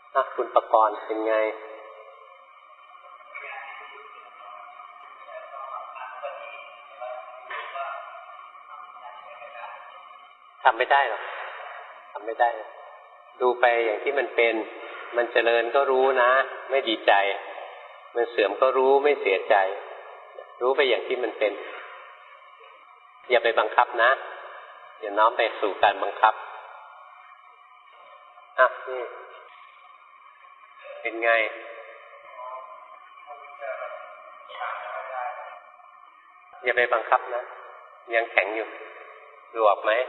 คุณประกรณ์เป็นไงทำไม่ได้หรอกทำไม่ได้ดูไปอย่างที่มันเป็นมันเจริญก็รู้นะไม่ดีใจมันเสื่อมก็รู้ไม่เสียใจรู้ไปอย่างที่มันเป็นอย่าไปบังคับนะอย่าน้อมไปสู่การบังคับนี่เป็นไงอย่าไปบังคับนะยังแข็งอยู่ดูออกไหม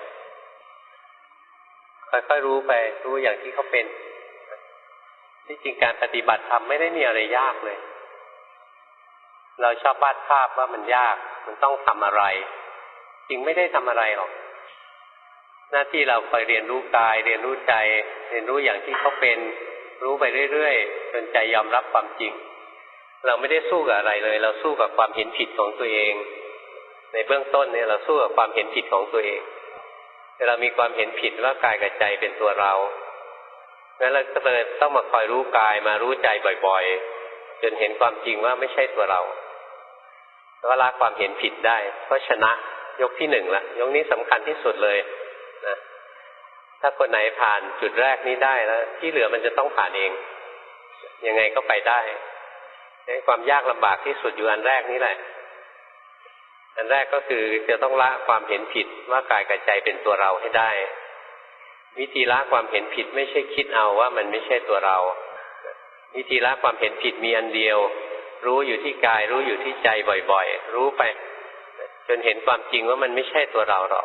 ค่อยๆรู้ไปรู้อย่างที่เขาเป็นที่จริงการปฏิบัติธรรมไม่ได้มีอะไรยากเลยเราชอบวาดภาพว่ามันยากมันต้องทำอะไรจริงไม่ได้ทำอะไรหรอกหน้าที่เราคอยเรียนรู้กายเรียนรู้ใจเรียนรู้อย่างที่เขาเป็นรู้ไปเรื่อยๆจนใจยอมรับความจริงเราไม่ได้สู้กับอะไรเลยเราสู้กับความเห็นผิดของตัวเองในเบื้องต้นเนี่ยเราสู้กับความเห็นผิดของตัวเองแต่เรามีความเห็นผิดว่ากายกับใจเป็นตัวเรางั้นเราก็เลยต้องมาคอยรู้กายมารู้ใจบ่อยๆจนเห็นความจริงว่าไม่ใช่ตัวเราแล้วละความเห็นผิดได้ก็ชนะยกที่หนึ่งละยกนี้สำคัญที่สุดเลยนะถ้าคนไหนผ่านจุดแรกนี้ได้แล้วที่เหลือมันจะต้องผ่านเองยังไงก็ไปได้ความยากลำบากที่สุดอยู่อันแรกนี้แหละอันแรกก็คือจะต้องละความเห็นผิดว่ากายกับใจเป็นตัวเราให้ได้วิธีละความเห็นผิดไม่ใช่คิดเอาว่ามันไม่ใช่ตัวเราวิธีละความเห็นผิดมีอันเดียวรู้อยู่ที่กายรู้อยู่ที่ใจบ่อยๆรู้ไปจนเห็นความจริงว่ามันไม่ใช่ตัวเราหรอก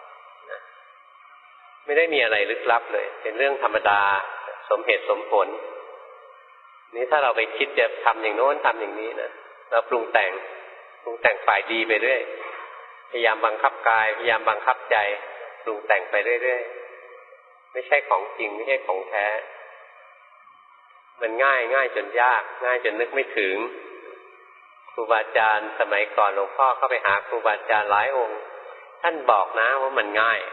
ไม่ได้มีอะไรลึกลับเลยเป็นเรื่องธรรมดาสมเหตุสมผลนี้ถ้าเราไปคิดจะทำอย่างโน้นทำอย่างนี้นะเราปรุงแต่งฝ่ายดีไปเรื่อยพยายามบังคับกายพยายามบังคับใจปรุงแต่งไปเรื่อยๆไม่ใช่ของจริงไม่ใช่ของแท้มันง่ายจนยากง่ายจนนึกไม่ถึงครูบาอาจารย์สมัยก่อนหลวงพ่อเข้าไปหาครูบาอาจารย์หลายองค์ท่านบอกนะว่ามันง่าย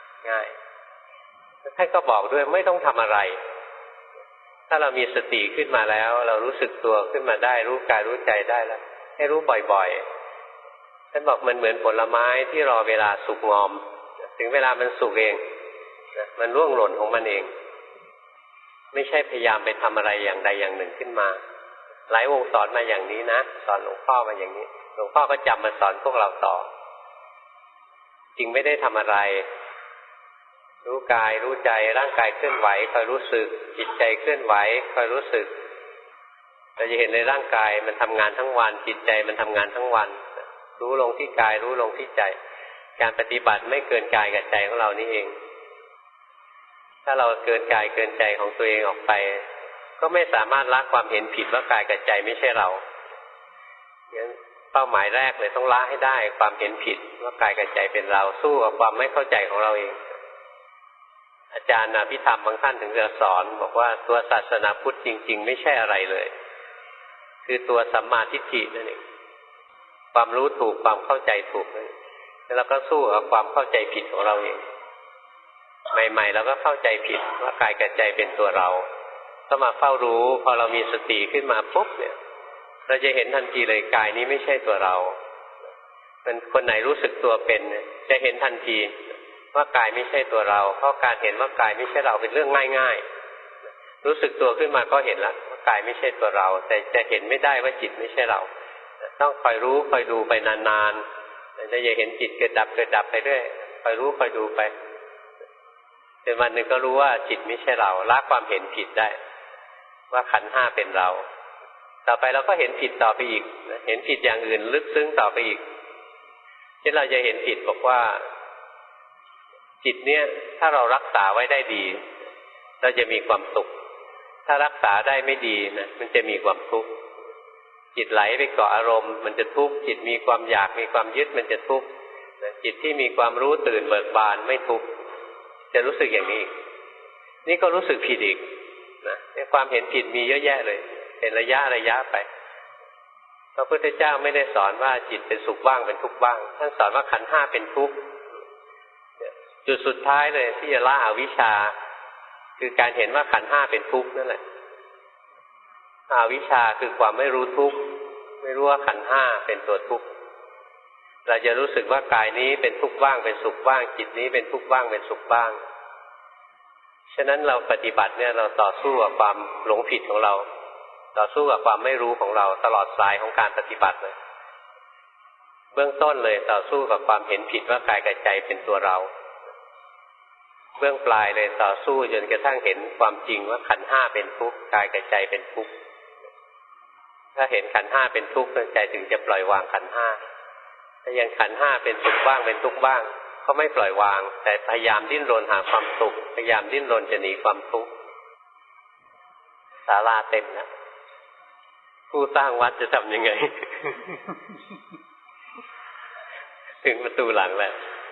ท่านก็บอกด้วยไม่ต้องทำอะไรถ้าเรามีสติขึ้นมาแล้วเรารู้สึกตัวขึ้นมาได้รู้กายรู้ใจได้แล้วให้รู้บ่อยๆท่านบอกมันเหมือนผลไม้ที่รอเวลาสุกงอมถึงเวลามันสุกเองมันร่วงหล่นของมันเองไม่ใช่พยายามไปทำอะไรอย่างใดอย่างหนึ่งขึ้นมาหลายวงสอนมาอย่างนี้นะสอนหลวงพ่อมาอย่างนี้หลวงพ่อก็จำมาสอนพวกเราต่อจริงไม่ได้ทำอะไรรู้กายรู้ใจร่างกายเคลื่อนไหวคอยรู้สึกจิตใจเคลื่อนไหวคอยรู้สึกเราจะเห็นในร่างกายมันทำงานทั้งวันจิตใจมันทำงานทั้งวันรู้ลงที่กายรู้ลงที่ใจการปฏิบัติไม่เกินกายกับใจของเรานี่เองถ้าเราเกินกายเกินใจของตัวเองออกไปก็ไม่สามารถละความเห็นผิดว่ากายกับใจไม่ใช่เรางั้นเป้าหมายแรกเลยต้องละให้ได้ความเห็นผิดว่ากายกับใจเป็นเราสู้กับความไม่เข้าใจของเราเองอาจารย์อภิธรรมบางท่านถึงจะสอนบอกว่าตัวศาสนาพุทธจริงๆไม่ใช่อะไรเลยคือตัวสัมมาทิฏฐินั่นเองความรู้ถูกความเข้าใจถูกนั่นแล้วเราก็สู้กับความเข้าใจผิดของเราเองใหม่ๆเราก็เข้าใจผิดว่ากายกับใจเป็นตัวเราก็มาเฝ้ารู้พอเรามีสติขึ้นมาปุ๊บเนี่ยเราจะเห็นทันทีเลยกายนี้ไม่ใช่ตัวเรามันคนไหนรู้สึกตัวเป็นจะเห็นทันทีว่ากายไม่ใช่ตัวเราเพราะการเห็นว่ากายไม่ใช่เราเป็นเรื่องง่ายๆรู้สึกตัวขึ้นมาก็เห็นแล้วว่ากายไม่ใช่ตัวเราแต่จะเห็นไม่ได้ว่าจิตไม่ใช่เราต้องคอยรู้คอยดูไปนานๆจะเห็นจิตเกิดดับไปเรื่อยคอยรู้คอยดูไปจนวันหนึ่งก็รู้ว่าจิตไม่ใช่เราละความเห็นผิดได้ว่าขันธ์ห้าเป็นเราต่อไปเราก็เห็นผิดต่อไปอีกเห็นผิดอย่างอื่นลึกซึ้งต่อไปอีกเช่นเราจะเห็นผิดบอกว่าจิตเนี่ยถ้าเรารักษาไว้ได้ดีเราจะมีความสุขถ้ารักษาได้ไม่ดีนะมันจะมีความทุกข์จิตไหลไปเกาะอารมณ์มันจะทุกข์จิตมีความอยากมีความยึดมันจะทุกข์จิตที่มีความรู้ตื่นเบิกบานไม่ทุกข์จะรู้สึกอย่างนี้นี่ก็รู้สึกผิดอีกนะความเห็นผิดมีเยอะแยะเลยเป็นระยะไปพระพุทธเจ้าไม่ได้สอนว่าจิตเป็นสุขบ้างเป็นทุกข์บ้างท่านสอนว่าขันธ์ห้าเป็นทุกข์จุดสุดท้ายเลยที่จะละอวิชชาคือการเห็นว่าขันธ์ห้าเป็นทุกข์นั่นแหละอวิชชาคือความไม่รู้ทุกข์ไม่รู้ว่าขันธ์ห้าเป็นตัวทุกข์เราจะรู้สึกว่ากายนี้เป็นทุกข์บ้างเป็นสุขบ้างจิตนี้เป็นทุกข์บ้างเป็นสุขบ้างฉะนั้นเราปฏิบัติเนี่ยเราต่อสู้กับความหลงผิดของเราต่อสู้กับความไม่รู้ของเราตลอดสายของการปฏิบัติเลยเบื้องต้นเลยต่อสู้กับความเห็นผิดว่ากายกับใจเป็นตัวเราเบื้องปลายเลยต่อสู้จนกระทั่งเห็นความจริงว่าขันธ์ห้าเป็นทุกข์กายกับใจเป็นทุกข์ถ้าเห็นขันธ์ห้าเป็นทุกข์ใจถึงจะปล่อยวางขันธ์ห้าถ้ายังขันธ์ห้าเป็นสุขบ้างเป็นทุกข์บ้างก็ไม่ปล่อยวางแต่พยายามดิ้นรนหาความสุขพยายามดิ้นรนจะหนีความทุกข์ศาลาเต็มนะผู้สร้างวัดจะทำยังไง ถึงประตูหลังแหละ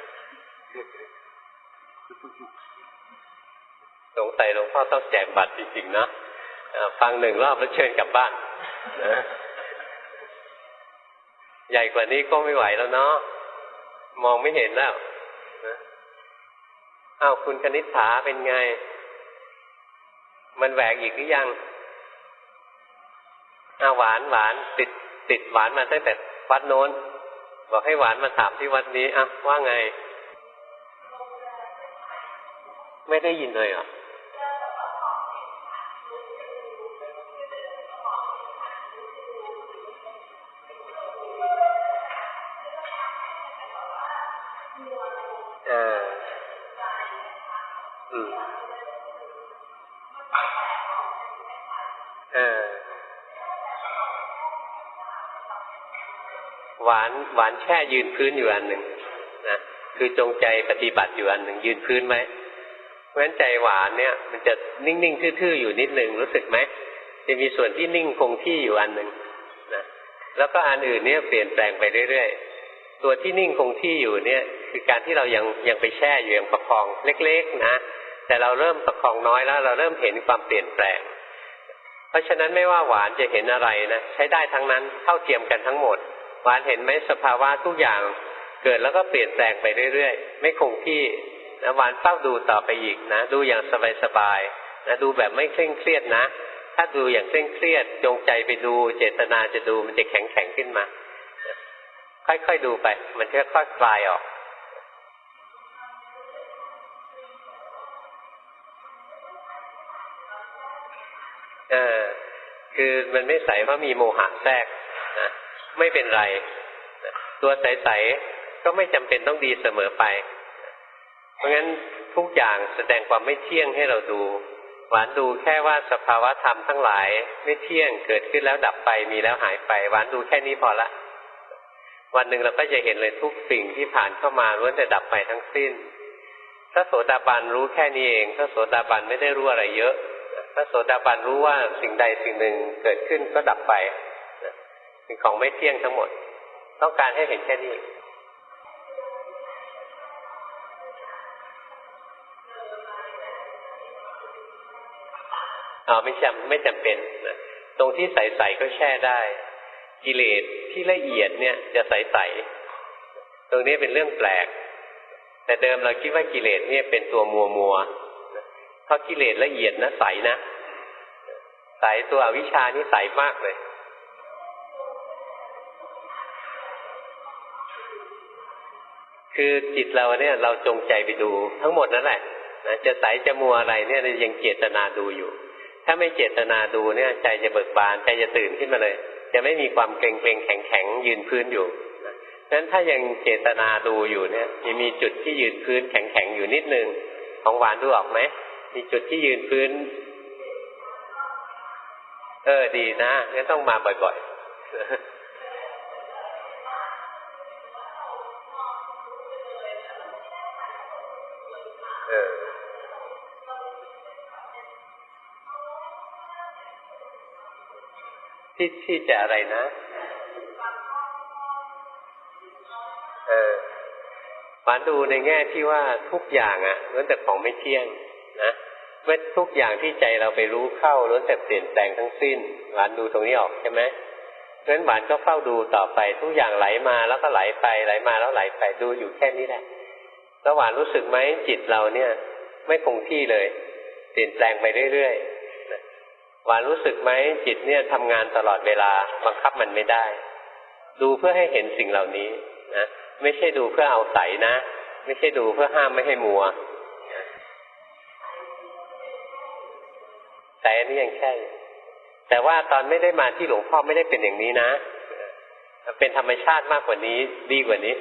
สงสัยหลวงพ่อต้องแจกบัตรจริงๆนะฟังหนึ่งรอบแล้วเชิญกลับบ้านนะใหญ่กว่านี้ก็ไม่ไหวแล้วเนาะมองไม่เห็นแล้วนะอ้าวคุณคณิษฐาเป็นไงมันแหวกอีกหรือยังหวานติดหวานมาตั้งแต่วัดโน้นบอกให้หวานมาถามที่วัดนี้ว่าไงไม่ได้ยินเลยเหรอหวานแช่ยืนพื้นอยู่อันหนึ่งนะคือจงใจปฏิบัติอยู่อันหนึ่งยืนพื้นไหมเพราะฉะนั้นใจหวานเนี่ยมันจะนิ่งๆทื่อๆอยู่นิดนึงรู้สึกไหมจะมีส่วนที่นิ่งคงที่อยู่อันหนึ่งนะแล้วก็อันอื่นเนี่ยเปลี่ยนแปลงไปเรื่อยๆตัวที่นิ่งคงที่อยู่เนี่ยคือการที่เรายังไปแช่อยู่ยังประคองเล็กๆนะแต่เราเริ่มประคองน้อยแล้วเราเริ่มเห็นความเปลี่ยนแปลงเพราะฉะนั้นไม่ว่าหวานจะเห็นอะไรนะใช้ได้ทั้งนั้นเท่าเทียมกันทั้งหมดหวานเห็นไหมสภาวะทุกอย่างเกิดแล้วก็เปลี่ยนแปลงไปเรื่อยๆไม่คงที่นะหวานเฝ้าดูต่อไปอีกนะดูอย่างสบายๆนะดูแบบไม่เคร่งเครียดนะถ้าดูอย่างเคร่งเครียดจงใจไปดูเจตนาจะดูมันจะแข็งๆขึ้นมาค่อยๆดูไปมันจะค่อยๆคลายออกคือมันไม่ใสเพราะมีโมหะแทรกนะไม่เป็นไรตัวใสๆก็ไม่จำเป็นต้องดีเสมอไปเพราะงั้นทุกอย่างแสดงความไม่เที่ยงให้เราดูหวานดูแค่ว่าสภาวะธรรมทั้งหลายไม่เที่ยงเกิดขึ้นแล้วดับไปมีแล้วหายไปหวานดูแค่นี้พอละวันหนึ่งเราก็จะเห็นเลยทุกสิ่งที่ผ่านเข้ามาล้วนแต่ดับไปทั้งสิ้นถ้าโสดาบันรู้แค่นี้เองถ้าโสดาบันไม่ได้รู้อะไรเยอะถ้าโสดาบันรู้ว่าสิ่งใดสิ่งหนึ่งเกิดขึ้นก็ดับไปเป็นของไม่เที่ยงทั้งหมดต้องการให้เห็นแค่นี้ไม่จำเป็นนะตรงที่ใสๆก็แช่ได้กิเลสที่ละเอียดเนี่ยจะใสๆตรงนี้เป็นเรื่องแปลกแต่เดิมเราคิดว่ากิเลสเนี่ยเป็นตัวมัวเพราะกิเลสละเอียดนะใสนะใสตัวอวิชชานี่ใสมากเลยคือจิตเราเนี่ยเราจงใจไปดูทั้งหมดนั่นแหละนะจะใสจะมัวอะไรเนี่ยเรายังเจตนาดูอยู่ถ้าไม่เจตนาดูเนี่ยใจจะเบิกบานใจจะตื่นขึ้นมาเลยจะไม่มีความเกร็งๆแข็งๆยืนพื้นอยู่ฉะนั้นถ้ายังเจตนาดูอยู่เนี่ยมีจุดที่ยืนพื้นแข็งๆอยู่นิดนึงของหวานดูออกไหมมีจุดที่ยืนพื้นดีนะงั้นต้องมาบ่อยๆที่จะอะไรนะหวานดูในแง่ที่ว่าทุกอย่างล้วนแต่ของไม่เที่ยงนะเมื่อทุกอย่างที่ใจเราไปรู้เข้าล้วนแต่เปลี่ยนแปลงทั้งสิ้นหวานดูตรงนี้ออกใช่ไหมเพราะฉะนั้นหวานก็เฝ้าดูต่อไปทุกอย่างไหลมาแล้วก็ไหลไปไหลมาแล้วไหลไปดูอยู่แค่นี้แหละแล้วหวานรู้สึกไหมจิตเราเนี่ยไม่คงที่เลยเปลี่ยนแปลงไปเรื่อยๆหวานรู้สึกไหมจิตเนี่ยทำงานตลอดเวลาบังคับมันไม่ได้ดูเพื่อให้เห็นสิ่งเหล่านี้นะไม่ใช่ดูเพื่อเอาใสนะไม่ใช่ดูเพื่อห้ามไม่ให้มัวแต่อันนี้ยังใช่แต่ว่าตอนไม่ได้มาที่หลวงพ่อไม่ได้เป็นอย่างนี้นะเป็นธรรมชาติมากกว่านี้ดีกว่านี้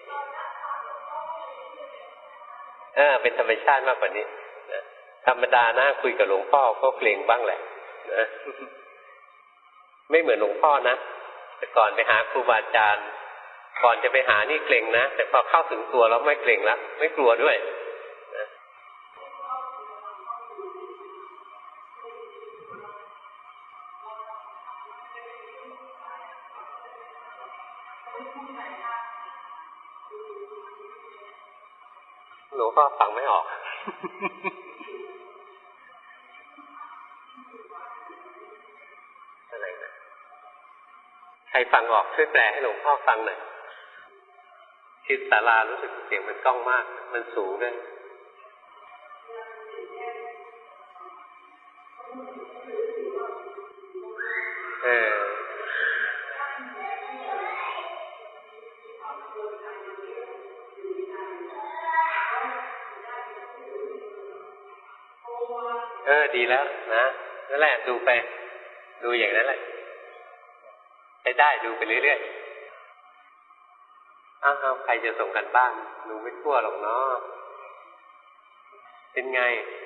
เป็นธรรมชาติมากกว่านี้ธรรมดานะคุยกับหลวงพ่อก็เกรงบ้างแหละนะไม่เหมือนหลวงพ่อนะแต่ก่อนไปหาครูบาอาจารย์ก่อนจะไปหานี่เกรงนะแต่พอเข้าถึงตัวแล้วไม่เกรงละไม่กลัวด้วยนะหลวงพ่อฟังไม่ออกอะไรนะใครฟังออกช่วยแปลให้หลวงพ่อฟังหน่อยชิดศาลารู้สึกเสียงมันก้องมากมันสูงด้วยดีแล้วนะนั่นแหละดูไปดูอย่างนั้นแหละใช้ได้ดูไปเรื่อยๆใครจะส่งกันบ้านดูไม่ทั่วหรอกเนาะเป็นไง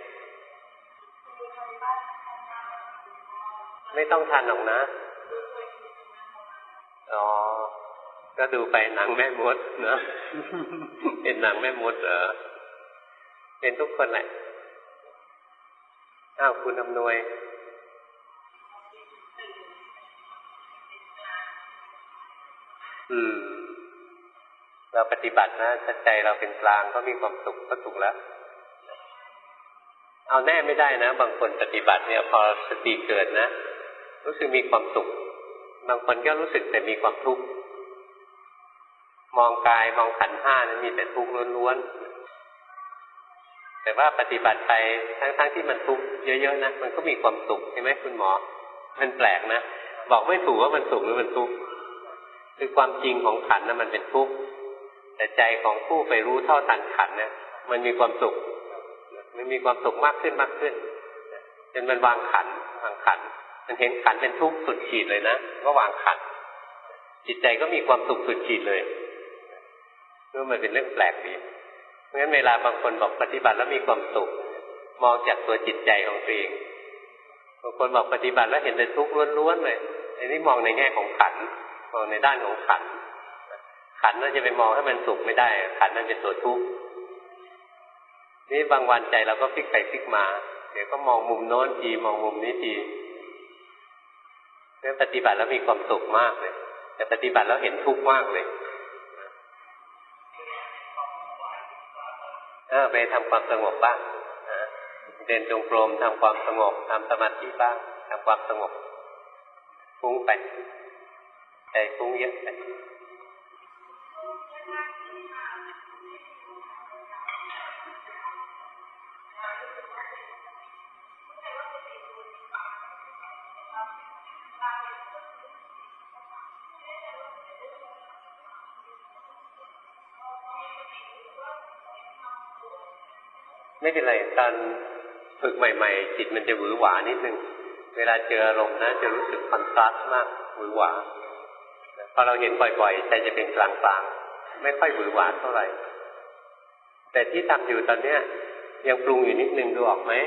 ไม่ต้องทันหรอกนะก็ดูไปหนังแม่มดเนาะเป็นหนังแม่มดเป็นทุกคนแหละคุณอำนวยเราปฏิบัตินะใจเราเป็นกลางก็มีความสุขก็ถูกแล้วเอาแน่ไม่ได้นะบางคนปฏิบัติเนี่ยพอสติเกิดนะรู้สึกมีความสุขบางคนก็รู้สึกแต่มีความทุกข์มองกายมองขันธ์ห้านั้นมีแต่ทุกข์ล้วนๆแต่ว่าปฏิบัติไปทั้งที่มันทุกข์เยอะๆนะมันก็มีความสุขใช่ไหมคุณหมอมันแปลกนะบอกไม่ถูกว่ามันสุขหรือมันทุกข์คือความจริงของขันธ์นั้นมันเป็นทุกข์แต่ใจของผู้ไปรู้เท่าทันขันธ์เนี่ยมันมีความสุขมันมีความสุขมากขึ้นจนมันวางขันธ์มันเห็นขันธ์เป็นทุกข์สุดขีดเลยนะก็วางขันธ์จิตใจก็มีความสุขสุดขีดเลยมันเป็นเรื่องแปลกดีเพราะฉะนั้นเวลาบางคนบอกปฏิบัติแล้วมีความสุขมองจากตัวจิตใจของตัวเองบางคนบอกปฏิบัติแล้วเห็นแต่ทุกข์ล้วนๆเลยอันนี้มองในแง่ของขันธ์มองในด้านของขันธ์นั่นจะไปมองให้มันสุขไม่ได้ขันธ์นั่นเป็นตัวทุกข์นี่บางวันใจเราก็พลิกไปพลิกมาเดี๋ยวก็มองมุมโน้นทีมองมุมนี้ทีเนี่ยปฏิบัติแล้วมีความสุขมากเลยแต่ปฏิบัติแล้วเห็นทุกข์มากเลยไปทำความสงบบ้างเดินจงกรมทำความสงบทำสมาธิบ้างทำความสงบฟุ้งไปใจฟุ้งเยอะไปไม่เป็นไรตอนฝึกใหม่ๆจิตมันจะหวือหวานิดนึงเวลาเจออารมณ์นะจะรู้สึกคอนทราสต์มากหวือหวาพอเราเห็นบ่อยๆใจจะเป็นกลางๆไม่ค่อยหวือหวาเท่าไหร่แต่ที่ทำอยู่ตอนเนี้ยยังปรุงอยู่นิดนึงดูออกไหม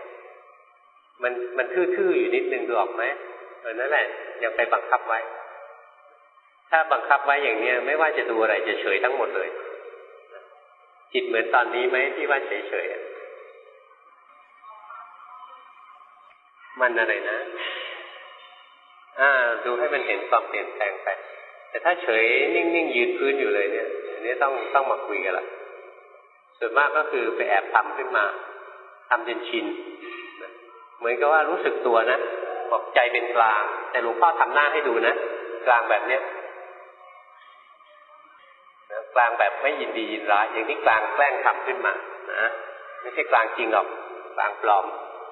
มันทื่อๆอยู่นิดนึงดูออกไหมนั่นแหละยังไปบังคับไว้ถ้าบังคับไว้อย่างเนี้ยไม่ว่าจะดูอะไรจะเฉยทั้งหมดเลยจิตเหมือนตอนนี้ไหมที่ว่าเฉยๆมันอะไรนะดูให้มันเห็นความเปลี่ยนแปลงไปแต่ถ้าเฉยนิ่งๆยืนพื้นอยู่เลยเนี่ยอันนี้ต้องมาคุยกันละส่วนมากก็คือไปแอบทำขึ้นมาทำจนชินเหมือนกับว่ารู้สึกตัวนะบอกใจเป็นกลางแต่หลวงพ่อทำหน้าให้ดูนะกลางแบบเนี้ยกลางแบบไม่ยินดียินร้ายอย่างที่กลางแกล้งทำขึ้นมานะไม่ใช่กลางจริงหรอกกลางปลอม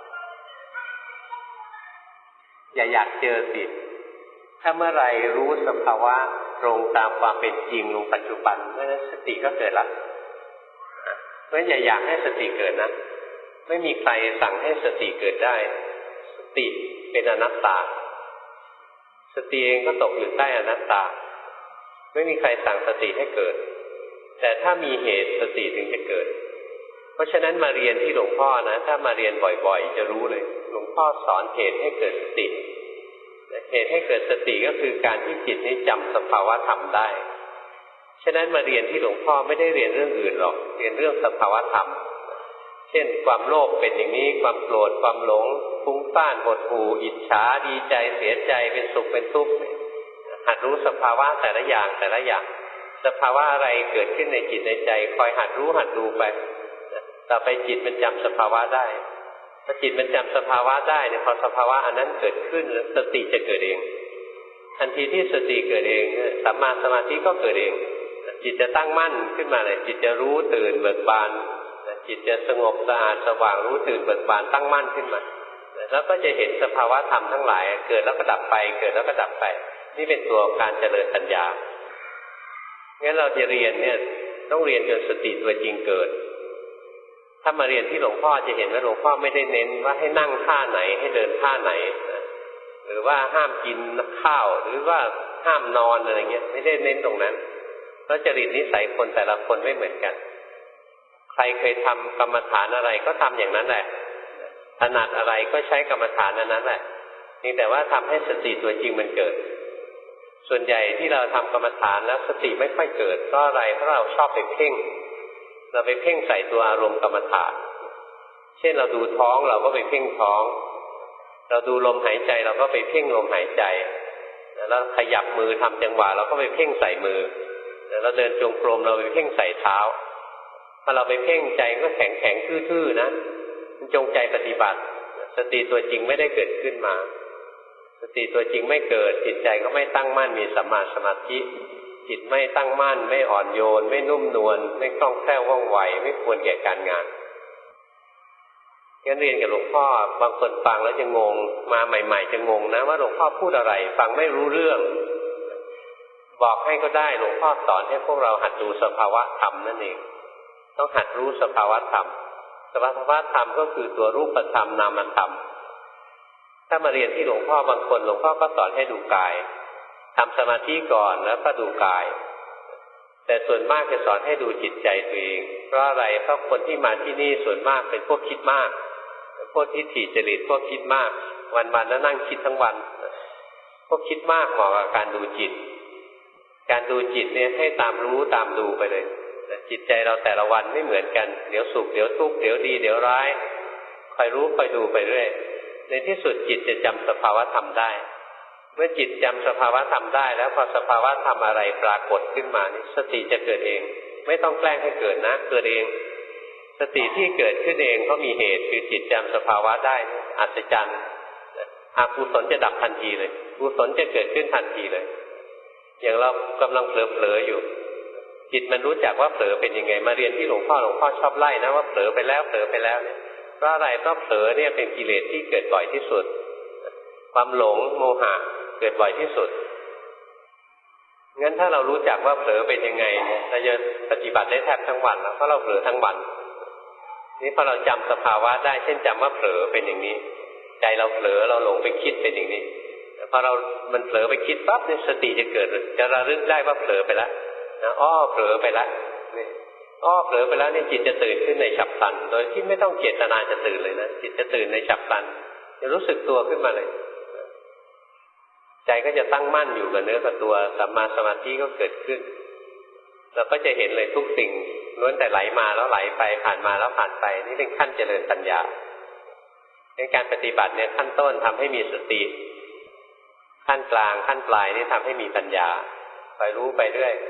อย่าอยากเจอสิถ้าเมื่อไรรู้สภาวะตรงตามความเป็นจริงลงปัจจุบันเมื่อนั้นสติก็เกิดละเพราะอย่าอยากให้สติเกิดนะไม่มีใครสั่งให้สติเกิดได้สติเป็นอนัตตาสติเองก็ตกอยู่ใต้อนัตตาไม่มีใครสั่งสติให้เกิดแต่ถ้ามีเหตุสติถึงจะเกิดเพราะฉะนั้นมาเรียนที่หลวงพ่อนะถ้ามาเรียนบ่อยๆจะรู้เลยหลวงพ่อสอนเหตุให้เกิดสติเหตุให้เกิดสติก็คือการที่จิตนี้จำสภาวะธรรมได้ฉะนั้นมาเรียนที่หลวงพ่อไม่ได้เรียนเรื่องอื่นหรอกเรียนเรื่องสภาวะธรรมเช่นความโลภเป็นอย่างนี้ความโกรธความหลงฟุ้งซ่านหดหู่อิจฉาดีใจเสียใจเป็นสุขเป็นทุกข์หัดรู้สภาวะแต่ละอย่างแต่ละอย่างสภาวะอะไรเกิดขึ้นในจิตในใจคอยหัดรู้หัดดูไปต่อไปจิตมันจำสภาวะได้พอจิตมันจำสภาวะได้เนี่ยพอสภาวะอันนั้นเกิดขึ้นแล้วสติจะเกิดเองทันทีที่สติเกิดเองสัมมาสมาธิก็เกิดเองจิตจะตั้งมั่นขึ้นมาเลยจิตจะรู้ตื่นเบิกบานจิตจะสงบสะอาดสว่างรู้ตื่นเบิกบานตั้งมั่นขึ้นมาแล้วก็จะเห็นสภาวะธรรมทั้งหลายเกิดแล้วก็ดับไปเกิดแล้วก็ดับไปนี่เป็นตัวการเจริญปัญญางั้นเราจะเรียนเนี่ยต้องเรียนจนสติตัวจริงเกิดถ้ามาเรียนที่หลวงพ่อจะเห็นว่าหลวงพ่อไม่ได้เน้นว่าให้นั่งท่าไหนให้เดินท่าไหนหรือว่าห้ามกินข้าวหรือว่าห้ามนอนอะไรเงี้ยไม่ได้เน้นตรงนั้นเพราะจริตนิสัยคนแต่ละคนไม่เหมือนกันใครเคยทำกรรมฐานอะไรก็ทำอย่างนั้นแหละถนัดอะไรก็ใช้กรรมฐานนั้นแหละเพียงแต่ว่าทำให้สติตัวจริงมันเกิดส่วนใหญ่ที่เราทำกรรมฐานแล้วสติไม่ค่อยเกิดเพราะอะไรเพราะเราชอบไปเพ่งเราไปเพ่งใส่ตัวอารมณ์กรรมฐานเช่นเราดูท้องเราก็ไปเพ่งท้องเราดูลมหายใจเราก็ไปเพ่งลมหายใจแล้วขยับมือทำจังหวะเราก็ไปเพ่งใส่มือเราเดินจงกรมเราไปเพ่งใส่เท้าพอเราไปเพ่งใจก็แข็งแข็งทื่อๆนะมันจงใจปฏิบัติสติตัวจริงไม่ได้เกิดขึ้นมาสติตัวจริงไม่เกิดจิตใจก็ไม่ตั้งมั่นมีสัมมาสมาธิจิตไม่ตั้งมั่นไม่อ่อนโยนไม่นุ่มนวลไม่คล่องแคล่วว่องไวไม่ควรแก่การงานงั้นเรียนกับหลวงพ่อบางคนฟังแล้วจะงงมาใหม่ๆจะงงนะว่าหลวงพ่อพูดอะไรฟังไม่รู้เรื่องบอกให้ก็ได้หลวงพ่อสอนให้พวกเราหัดดูสภาวะธรรมนั่นเองต้องหัดรู้สภาวะธรรมสภาวะธรรมก็คือตัวรูปธรรมนามธรรมถ้ามาเรียนที่หลวงพ่อบางคนหลวงพ่อก็สอนให้ดูกายทำสมาธิก่อนแล้วก็ดูกายแต่ส่วนมากจะสอนให้ดูจิตใจตัวเองเพราะอะไรเพราะคนที่มาที่นี่ส่วนมากเป็นพวกคิดมากพวกทิฏฐิจริตพวกคิดมากวันๆแล้วนั่งคิดทั้งวันพวกคิดมากเหมาะกับการดูจิตการดูจิตเนี่ยให้ตามรู้ตามดูไปเลยจิตใจเราแต่ละวันไม่เหมือนกันเดี๋ยวสุขเดี๋ยวทุกข์เดี๋ยวดีเดี๋ยวร้ายคอยรู้คอยดูไปเรื่อยในที่สุดจิตจะจำสภาวะธรรมได้เมื่อจิตจำสภาวะธรรมได้แล้วพอสภาวะธรรมอะไรปรากฏขึ้นมานี่สติจะเกิดเองไม่ต้องแกล้งให้เกิดนะเกิดเองสติที่เกิดขึ้นเองก็มีเหตุคือจิตจำสภาวะได้อัศจรรย์อกุศลจะดับทันทีเลยกุศลจะเกิดขึ้นทันทีเลยอย่างเรากำลังเผลอๆอยู่จิตมันรู้จักว่าเผลอเป็นยังไงมาเรียนที่หลวงพ่อชอบไล่นะว่าเผลอไปแล้วเนี่ยเพราะอะไรเพราะเผลอเนี่ยเป็นกิเลสที่เกิดบ่อยที่สุดความหลงโมหะเกิดบ่อยที่สุดงั้นถ้าเรารู้จักว่าเผลอเป็นยังไงเนี่ยเราจะปฏิบัติได้แทบทั้งวันเพราะเราเผลอทั้งวันนี่พอเราจำสภาวะได้เช่นจำว่าเผลอเป็นอย่างนี้ใจเราเผลอเราหลงไปคิดเป็นอย่างนี้พอมันเผลอไปคิดปั๊บเนี่ยสติจะเกิดจะระลึกได้ว่าเผลอไปแล้วเผลอไปแล้วนี่เผลอไปแล้วเนี่ยจิตจะตื่นขึ้นในฉับพลันโดยที่ไม่ต้องเจตนาจะตื่นเลยนะจิตจะตื่นในฉับพลันจะรู้สึกตัวขึ้นมาเลยใจก็จะตั้งมั่นอยู่กับเนื้อกับตัวสัมมาสมาธิก็เกิดขึ้นเราก็จะเห็นเลยทุกสิ่งล้วนแต่ไหลมาแล้วไหลไปผ่านมาแล้วผ่านไปนี่เป็นขั้นเจริญปัญญาในการปฏิบัติเนี่ยขั้นต้นทำให้มีสติขั้นกลางขั้นปลายนี่ทำให้มีปัญญาไปรู้ไปเรื่อย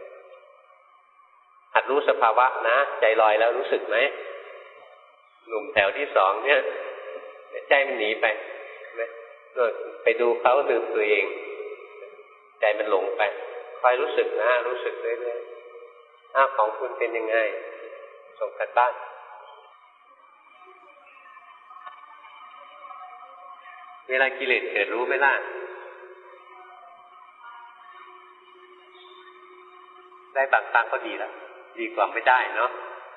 หัดรู้สภาวะนะใจลอยแล้วรู้สึกไหมหนุ่มแถวที่สองเนี่ยใจมันหนีไปไปดูเขาดูตัวเองใจมันหลงไปคอยรู้สึกนะรู้สึกเรื่อยๆของคุณเป็นยังไงส่งกันบ้านเวลากิเลสเกิดรู้ไหมล่ะได้บางครั้งก็ดีแล้วดีกว่าไม่ได้เนาะ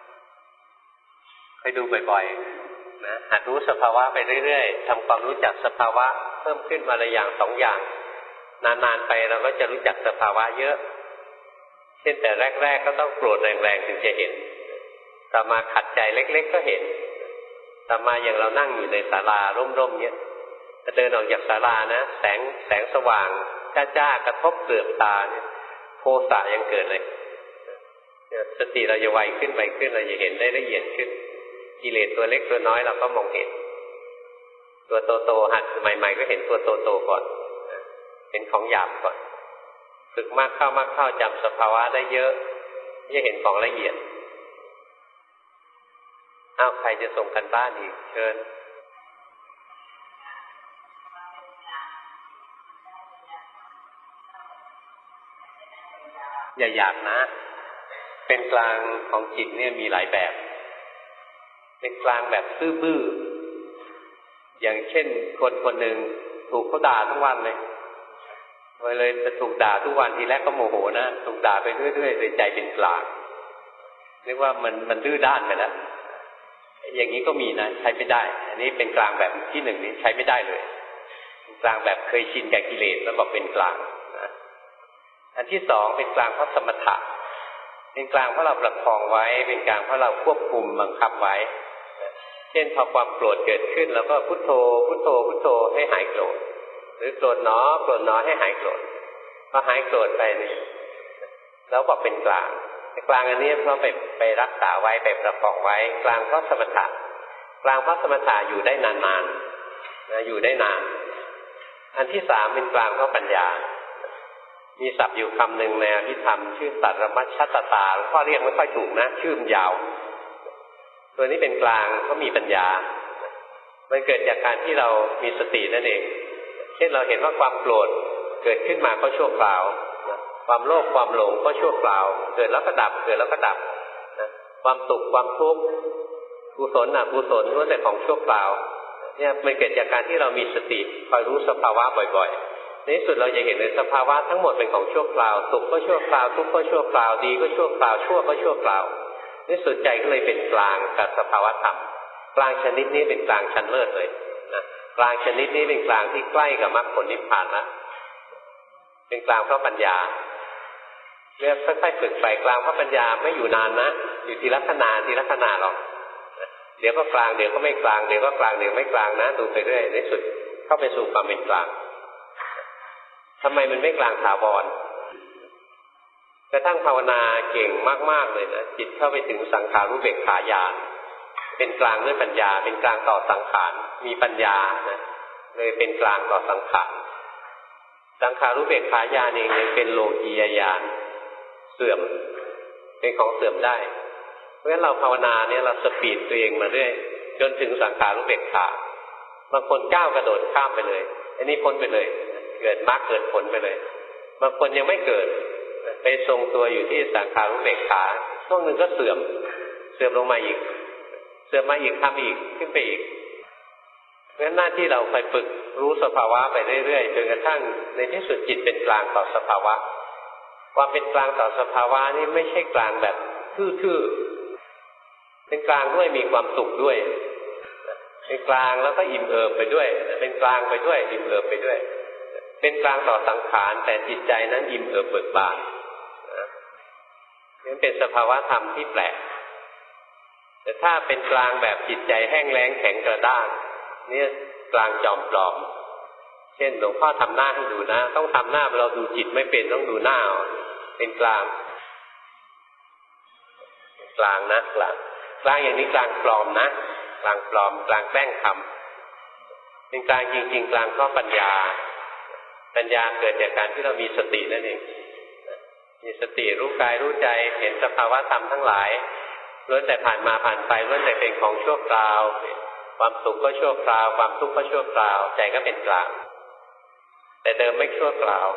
ไปดูบ่อยๆนะหัดรู้สภาวะไปเรื่อยๆทำความรู้จักสภาวะเพิ่มขึ้นมาละอย่างสองอย่างนานๆไปเราก็จะรู้จักสภาวะเยอะเช่นแต่แรกๆก็ต้องโกรธแรงๆถึงจะเห็นต่อมาขัดใจเล็กๆก็เห็นต่อมาอย่างเรานั่งอยู่ในศาลาร่มๆเนี้ยจะเดินออกจากศาลานะแสงสว่างจ้าๆกระทบเปลือกตาเนี่ยโทสะยังเกิดเลยสติเราจะไวขึ้นเราจะเห็นได้ละเอียดขึ้นกิเลสตัวเล็กตัวน้อยเราก็มองเห็นตัวโตๆหัดใหม่ๆก็เห็นตัวโตๆก่อนเห็นของหยาบก่อนฝึกมากเข้าจำสภาวะได้เยอะจะเห็นของละเอียดใครจะส่งกันบ้านอีกเชิญอย่าอยากนะเป็นกลางของจิตเนี่ยมีหลายแบบเป็นกลางแบบซื่อๆอย่างเช่นคนหนึ่งถูกเขาด่าทั้งวันเลยจะถูกด่าทุกวันทีแรกก็โมโหนะถูกด่าไปเรื่อยๆเลยใจเป็นกลางเรียกว่ามันดื้อด้านไปแล้วอย่างนี้ก็มีนะใช้ไม่ได้อันนี้เป็นกลางแบบที่หนึ่งนี้ใช้ไม่ได้เลยกลางแบบเคยชินกับกิเลสแล้วบอกเป็นกลางนะอันที่สองเป็นกลางเพราะสมถะเป็นกลางเพราะเราประคองไว้เป็นกลางเพราะเราควบคุมบังคับไว้เช่นพอความโกรธเกิดขึ้นแล้วก็พุทโธพุทโธพุทโธให้หายโกรธหรือโกรธหนอให้หายโกรธพอหายโกรธไปนี่แล้วบอกเป็นกลางกลางอันนี้เพราะไปรักษาไว้ไปประคองไว้กลางเพราะสมถะกลางเพราะสมถะอยู่ได้นานๆนะอยู่ได้นานอันที่สามเป็นกลางเพราะปัญญามีศัพท์อยู่คำหนึ่งในอภิธรรมชื่อสัตรมัชชตตาหลวงพ่อเรียกไม่ค่อยถูกนะชื่อมันยาวตัวนี้เป็นกลางเพราะมีปัญญามันเกิดจากการที่เรามีสตินั่นเองเช่นเราเห็นว่าความโกรธเกิดขึ้นมาก็ชั่วคราวความโลภความหลงก็ชั่วคราวเกิดแล้วก็ดับความสุขความทุกข์กุศลอกุศลล้วนแต่ของชั่วคราวเนี่ยมันเกิดจากการที่เรามีสติคอยรู้สภาวะบ่อยๆในที่สุดเราจะเห็นเลยสภาวะทั้งหมดเป็นของชั่วคราวสุขก็ชั่วคราวทุกข์ก็ชั่วคราวดีก็ชั่วคราวชั่วก็ชั่วคราวในสุดใจก็เลยเป็นกลางกับสภาวะธรรมกลางชนิดนี้เป็นกลางชั้นเลิศเลยนะกลางชนิดนี้เป็นกลางที่ใกล้กับมรรคผลนิพพานนะเป็นกลางเพราะปัญญาเรียกค่อยๆฝึกไปกลางเพราะปัญญาไม่อยู่นานนะอยู่ทีละขณะหรอกเดี๋ยวก็กลางเดี๋ยวก็ไม่กลางเดี๋ยวก็กลางเดี๋ยวไม่กลางนะดูไปเรื่อยในสุดเข้าไปสู่ความเป็นกลางทำไมมันไม่กลางถาวรกระทั่งภาวนาเก่งมากๆเลยนะจิตเข้าไปถึงสังขารุเบกขาญาณเป็นกลางด้วยปัญญาเป็นกลางต่อสังขารมีปัญญานะเลยเป็นกลางต่อสังขารสังขารุเบกขาญาณเองยังเป็นโลกียญาณเสื่อมเป็นของเสื่อมได้เพราะฉะนั้นเราภาวนาเนี่ยเราสปีดตัวเองมาเรื่อยจนถึงสังขารุเบกขาบางคนก้าวกระโดดข้ามไปเลยอันนี้พ้นไปเลยเกิดมรรคเกิดผลไปเลยบางคนยังไม่เกิดไปทรงตัวอยู่ที่สังขารุเบกขาช่วงหนึ่งก็เสื่อมลงมาอีกเสื่อมมาอีกทำอีกขึ้นไปอีกเพราะฉะนั้นหน้าที่เราไปฝึกรู้สภาวะไปเรื่อยๆจนกระทั่งในที่สุดจิตเป็นกลางต่อสภาวะความเป็นกลางต่อสภาวะนี่ไม่ใช่กลางแบบทื่อๆเป็นกลางด้วยมีความสุขด้วยเป็นกลางแล้วก็อิ่มเอิบไปด้วยเป็นกลางไปด้วยอิ่มเอิบไปด้วยเป็นกลางต่อสังขารแต่จิตใจนั้นอิ่มเอิบเบิกบานนี่เป็นสภาวะธรรมที่แปลกแต่ถ้าเป็นกลางแบบจิตใจแห้งแล้งแข็งกระด้างนี่กลางจอมปลอมเช่นหลวงพ่อทำหน้าให้ดูนะต้องทำหน้าเราดูจิตไม่เป็นต้องดูหน้าเป็นกลางนะกลางอย่างนี้กลางปลอมนะกลางปลอมกลางแกล้งทำเป็นกลางจริงๆกลางเพราะปัญญาเกิดจากการที่เรามีสตินั่นเองมีสติรู้กายรู้ใจเห็นสภาวะธรรมทั้งหลายล้วนแต่ผ่านมาผ่านไปล้วนแต่เป็นของชั่วคราวความสุขก็ชั่วคราวความทุกข์ก็ชั่วคราวใจก็เป็นกลางแต่เดิมไม่ชั่วคราว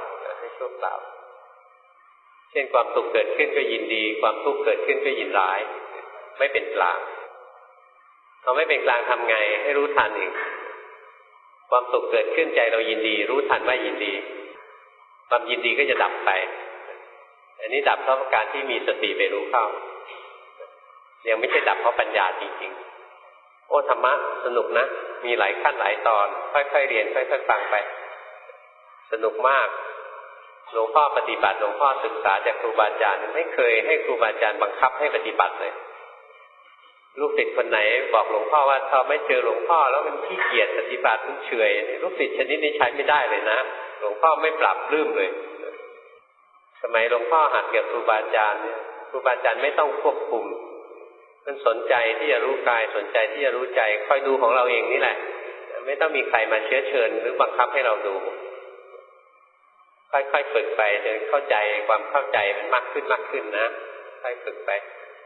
เช่นความสุขเกิดขึ้นก็ยินดีความทุกข์เกิดขึ้นก็ยินร้ายไม่เป็นกลางเราไม่เป็นกลางทำไงให้รู้ทันเองพความสุขเกิดขึ้นใจเรายินดีรู้ทันว่ายินดีความยินดีก็จะดับไปอันนี้ดับเพราะการที่มีสติไปรู้เข้ายังไม่ใช่ดับเพราะปัญญาจริงๆโอ้ธรรมะสนุกนะมีหลายขั้นหลายตอนค่อยๆเรียนค่อยๆฟังไปสนุกมากหลวงพ่อปฏิบัติหลวงพ่อศึกษาจากครูบาอาจารย์ไม่เคยให้ครูบาอาจารย์บังคับให้ปฏิบัติเลยลูกศิษย์คนไหนบอกหลวงพ่อว่าถ้าไม่เจอหลวงพ่อแล้วมันขี้เกียจปฏิบัติมันเฉยลูกศิษย์ชนิดนี้ใช้ไม่ได้เลยนะหลวงพ่อไม่ปรับลื้มเลยสมัยหลวงพ่อหัดกับครูบาอาจารย์เนี่ยครูบาอาจารย์ไม่ต้องควบคุมมันสนใจที่จะรู้กายสนใจที่จะรู้ใจคอยดูของเราเองนี่แหละไม่ต้องมีใครมาเชื้อเชิญหรือบังคับให้เราดูค่อยๆฝึกไปจนเข้าใจความเข้าใจมันมากขึ้นนะค่อยฝึกไป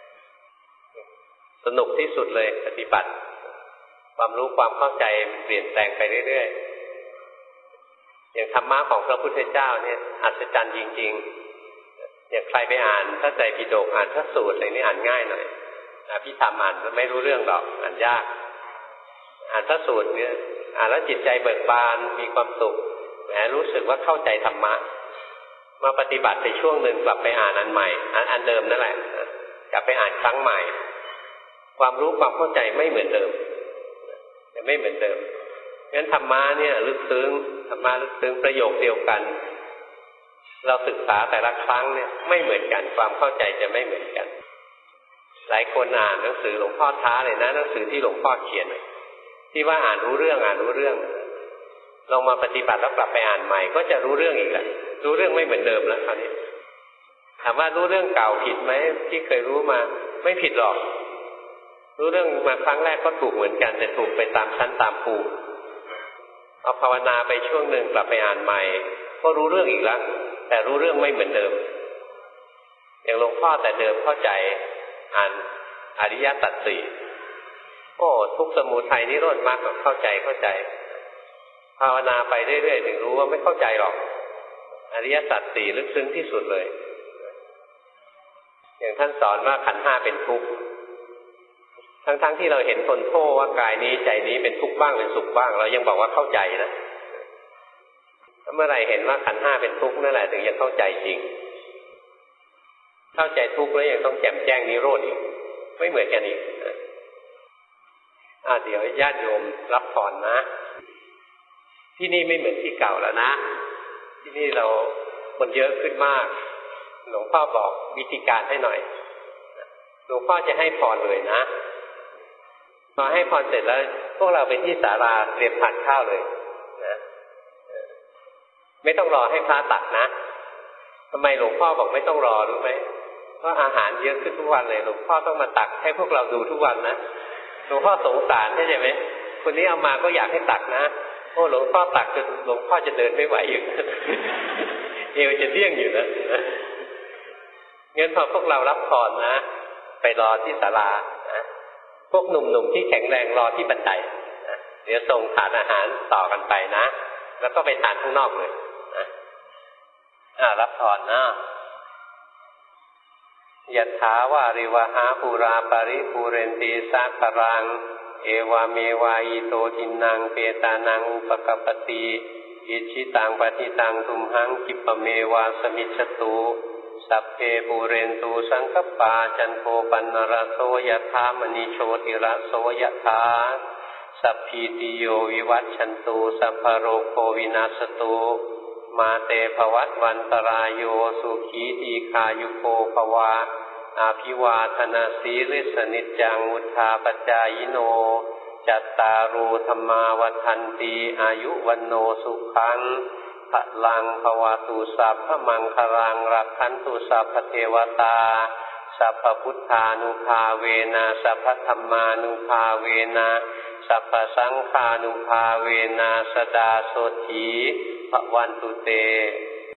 สนุกที่สุดเลยปฏิบัติความรู้ความเข้าใจมันเปลี่ยนแปลงไปเรื่อยๆอย่างธรรมะของพระพุทธเจ้าเนี่ยอัศจรรย์จริงๆอย่างใครไปอ่านพระไตรปิฎกอ่านพระสูตรอะไรนี่อ่านง่ายหน่อยอภิธรรมอ่านไม่รู้เรื่องหรอกอ่านยากอ่านพระสูตรเนี่ยอ่านแล้วจิตใจเบิกบานมีความสุขแหมรู้สึกว่าเข้าใจธรรมะมาปฏิบัติไปช่วงหนึ่งกลับไปอ่านอันใหม่อันเดิมนั่นแหละกลับไปอ่านครั้งใหม่ความรู้ความเข้าใจไม่เหมือนเดิมไม่เหมือนเดิมงั้นธรรมะเนี่ยลึกซึ้งธรรมะลึกซึ้งประโยคเดียวกันเราศึกษาแต่ละครั้งเนี่ยไม่เหมือนกันความเข้าใจจะไม่เหมือนกันหลายคนอ่านหนังสือหลวงพ่อท้าเลยนะหนังสือที่หลวงพ่อเขียนที่ว่าอ่านรู้เรื่องลองมาปฏิบัติแล้วกลับไปอ่านใหม่ก็จะรู้เรื่องอีกแหละรู้เรื่องไม่เหมือนเดิมแล้วคราวนี้ถามว่ารู้เรื่องเก่าผิดไหมที่เคยรู้มาไม่ผิดหรอกรู้เรื่องมาครั้งแรกก็ถูกเหมือนกันแต่ถูกไปตามชั้นตามภูมิเอาภาวนาไปช่วงหนึ่งกลับไปอ่านใหม่ก็รู้เรื่องอีกแล้วแต่รู้เรื่องไม่เหมือนเดิมอย่างหลวงพ่อแต่เดิมเข้าใจอ่านอริยสัจสี่โอ้ทุกข์สมุทัยนิโรธมรรคเข้าใจภาวนาไปเรื่อยๆถึงรู้ว่าไม่เข้าใจหรอกอริยสัจสี่ลึกซึ้งที่สุดเลยอย่างท่านสอนว่าขันธ์ห้าเป็นทุกข์ทั้งที่เราเห็นทนโทษว่ากายนี้ใจนี้เป็นทุกข์บ้างเป็นสุขบ้างเรายังบอกว่าเข้าใจนะถ้าเมื่อไรเห็นว่าขันธ์ห้าเป็นทุกข์นั่นแหละถึงจะเข้าใจจริงเข้าใจทุกข์แล้วยังต้องแจ่มแจ้งนิโรธอีกไม่เหมือนกันอีกเดี๋ยวญาติโยมรับพรนะที่นี่ไม่เหมือนที่เก่าแล้วนะที่นี่เราคนเยอะขึ้นมากหลวงพ่อบอกวิธีการให้หน่อยหลวงพ่อจะให้พรเลยนะพอให้พรเสร็จแล้วพวกเราไปที่ศาลาเตรียมทานข้าวเลยนะไม่ต้องรอให้พระตักนะทำไมหลวงพ่อบอกไม่ต้องรอรู้ไหมเพราะอาหารเยอะขึ้นทุกวันเลยหลวงพ่อต้องมาตักให้พวกเราดูทุกวันนะหลวงพ่อสงสารใช่ไหมคนนี้เอามาก็อยากให้ตักนะโอ้หลวงพ่อตักจนหลวงพ่อจะเดินไม่ไหวอยู่ เอวจะเดี้ยงอยู่นะงั้นพอพวกเรารับพรนะไปรอที่ศาลานะพวกหนุ่มๆที่แข็งแรงรอที่บันไดนะเดี๋ยวส่งถาดอาหารต่อกันไปนะแล้วก็ไปทานข้างนอกเลยนะรับพรนะยะถาวาริวหาปุราปริปุเรนติสาคารังเอวาเมวาอิโตทินังเปตานังอุปกัปปติอิชิตังปฏิตังทุมหังคิปะเมวาสมิจฉตุสัพเพปุเรนตุสังคปาจันโทปันนรโสยถามณีโชติระโสยถาสัพพิติโยวิวัชชันตุสัพพโรโควินาศตุมาเตภวัตวันตรายโยสุขีทีคายุโกภวะอาภิวาทนาสีริสนิจจังวุธาปจายโนจัตตารูธรรมาวัฏันติอายุวันโนสุขังพลังภวตุสัพพมังคลังรักขันตุสัพพเทวตาสัพพพุทธานุภาเวนะสัพพธัมมานุภาเวนะสัพพสังฆานุภาเวนะสดาโสถีภวันตุเต